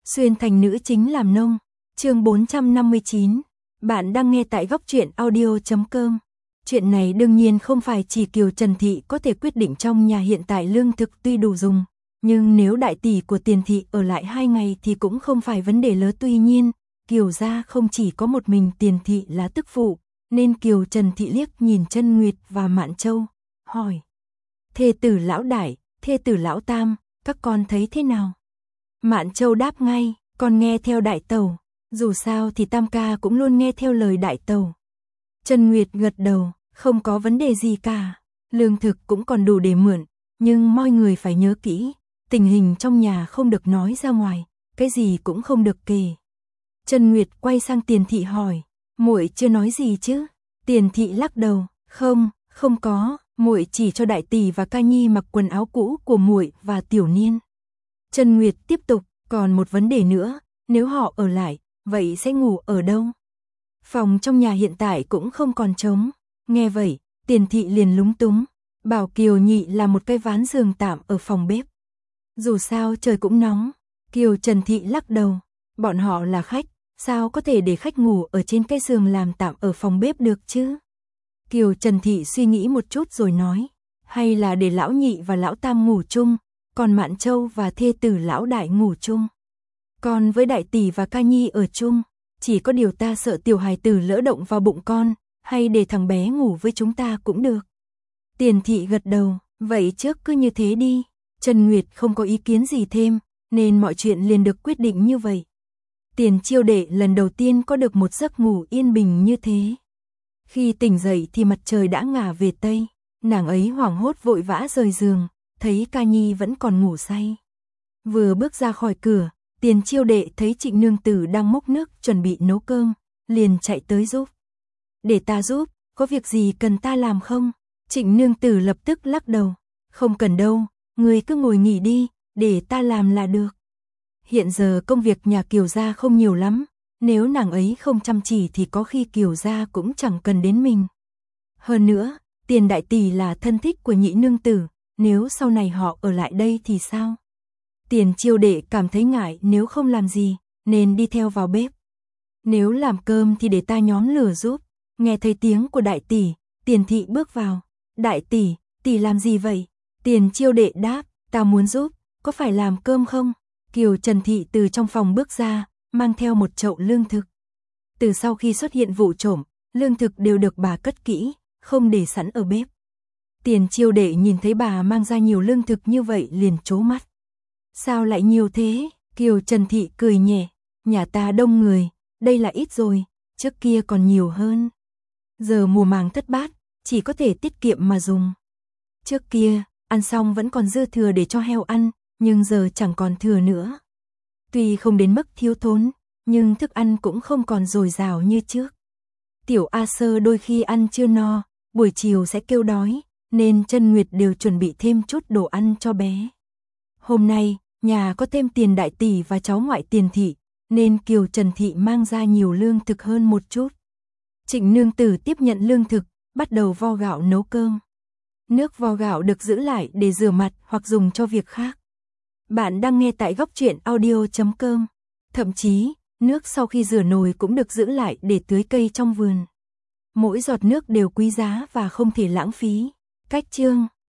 Xuyên thành nữ chính làm nông. Chương 459. Bạn đang nghe tại góc truyện audio.com. Chuyện này đương nhiên không phải chỉ Kiều Trần Thị có thể quyết định, trong nhà hiện tại lương thực tuy đủ dùng, nhưng nếu đại tỷ của Tiền Thị ở lại 2 ngày thì cũng không phải vấn đề lớn. Tuy nhiên, Kiều gia không chỉ có một mình Tiền Thị là tức phụ, nên Kiều Trần Thị liếc nhìn Trân Nguyệt và Mạn Châu, hỏi: thê tử lão đại, thê tử lão tam, các con thấy thế nào? Mạn Châu đáp ngay: con nghe theo đại tẩu, dù sao thì tam ca cũng luôn nghe theo lời đại tẩu. Trân Nguyệt gật đầu: không có vấn đề gì cả, lương thực cũng còn đủ để mượn, nhưng mọi người phải nhớ kỹ, tình hình trong nhà không được nói ra ngoài, cái gì cũng không được kể. Trân Nguyệt quay sang Tiền Thị hỏi: muội chưa nói gì chứ? Tiền Thị lắc đầu: không có, muội chỉ cho đại tỷ và ca nhi mặc quần áo cũ của muội và Tiểu Niên. Trân Nguyệt tiếp tục: còn một vấn đề nữa, nếu họ ở lại, vậy sẽ ngủ ở đâu? Phòng trong nhà hiện tại cũng không còn trống. Nghe vậy, Tiền Thị liền lúng túng, bảo Kiều Nhị làm một cái ván giường tạm ở phòng bếp. Dù sao trời cũng nóng. Kiều Trần Thị lắc đầu: bọn họ là khách, sao có thể để khách ngủ ở trên cái giường làm tạm ở phòng bếp được chứ? Kiều Trần Thị suy nghĩ một chút rồi nói: hay là để lão nhị và lão tam ngủ chung, còn Mạn Châu và thê tử lão đại ngủ chung. Còn với đại tỷ và ca nhi ở chung, chỉ có điều ta sợ tiểu hài tử lỡ động vào bụng con, hay để thằng bé ngủ với chúng ta cũng được. Tiền Thị gật đầu: vậy trước cứ như thế đi. Trân Nguyệt không có ý kiến gì thêm, nên mọi chuyện liền được quyết định như vậy. Tiền Chiêu Đệ lần đầu tiên có được một giấc ngủ yên bình như thế. Khi tỉnh dậy thì mặt trời đã ngả về tây, nàng ấy hoảng hốt vội vã rời giường, thấy ca nhi vẫn còn ngủ say. Vừa bước ra khỏi cửa, Tiền Chiêu Đệ thấy Trịnh nương tử đang múc nước chuẩn bị nấu cơm, liền chạy tới giúp. Để ta giúp, có việc gì cần ta làm không? Trịnh nương tử lập tức lắc đầu: không cần đâu, ngươi cứ ngồi nghỉ đi, để ta làm là được. Hiện giờ công việc nhà Kiều gia không nhiều lắm, nếu nàng ấy không chăm chỉ thì có khi Kiều gia cũng chẳng cần đến mình. Hơn nữa, Tiền đại tỷ là thân thích của Nhị nương tử, nếu sau này họ ở lại đây thì sao? Tiền Chiêu Đệ cảm thấy ngại nếu không làm gì, nên đi theo vào bếp. Nếu làm cơm thì để ta nhóm lửa giúp. Nghe thấy tiếng của đại tỷ, Tiền Thị bước vào. Đại tỷ, tỷ làm gì vậy? Tiền Chiêu Đệ đáp: ta muốn giúp, có phải làm cơm không? Kiều Trần Thị từ trong phòng bước ra, mang theo một chậu lương thực. Từ sau khi xuất hiện vụ trộm, lương thực đều được bà cất kỹ, không để sẵn ở bếp. Tiền Chiêu Đệ nhìn thấy bà mang ra nhiều lương thực như vậy liền trố mắt. Sao lại nhiều thế? Kiều Trần Thị cười nhẹ: nhà ta đông người, đây là ít rồi, trước kia còn nhiều hơn. Giờ mùa màng thất bát, chỉ có thể tiết kiệm mà dùng. Trước kia, ăn xong vẫn còn dư thừa để cho heo ăn, nhưng giờ chẳng còn thừa nữa. Tuy không đến mức thiếu thốn, nhưng thức ăn cũng không còn dồi dào như trước. Tiểu A Sơ đôi khi ăn chưa no, buổi chiều sẽ kêu đói, nên Trân Nguyệt đều chuẩn bị thêm chút đồ ăn cho bé. Hôm nay, nhà có thêm Tiền đại tỷ và cháu ngoại Tiền Thị, nên Kiều Trần Thị mang ra nhiều lương thực hơn một chút. Trịnh nương tử tiếp nhận lương thực, bắt đầu vo gạo nấu cơm. Nước vo gạo được giữ lại để rửa mặt hoặc dùng cho việc khác. Bạn đang nghe tại góc truyện audio.com. Thậm chí, nước sau khi rửa nồi cũng được giữ lại để tưới cây trong vườn. Mỗi giọt nước đều quý giá và không thể lãng phí. Cách chương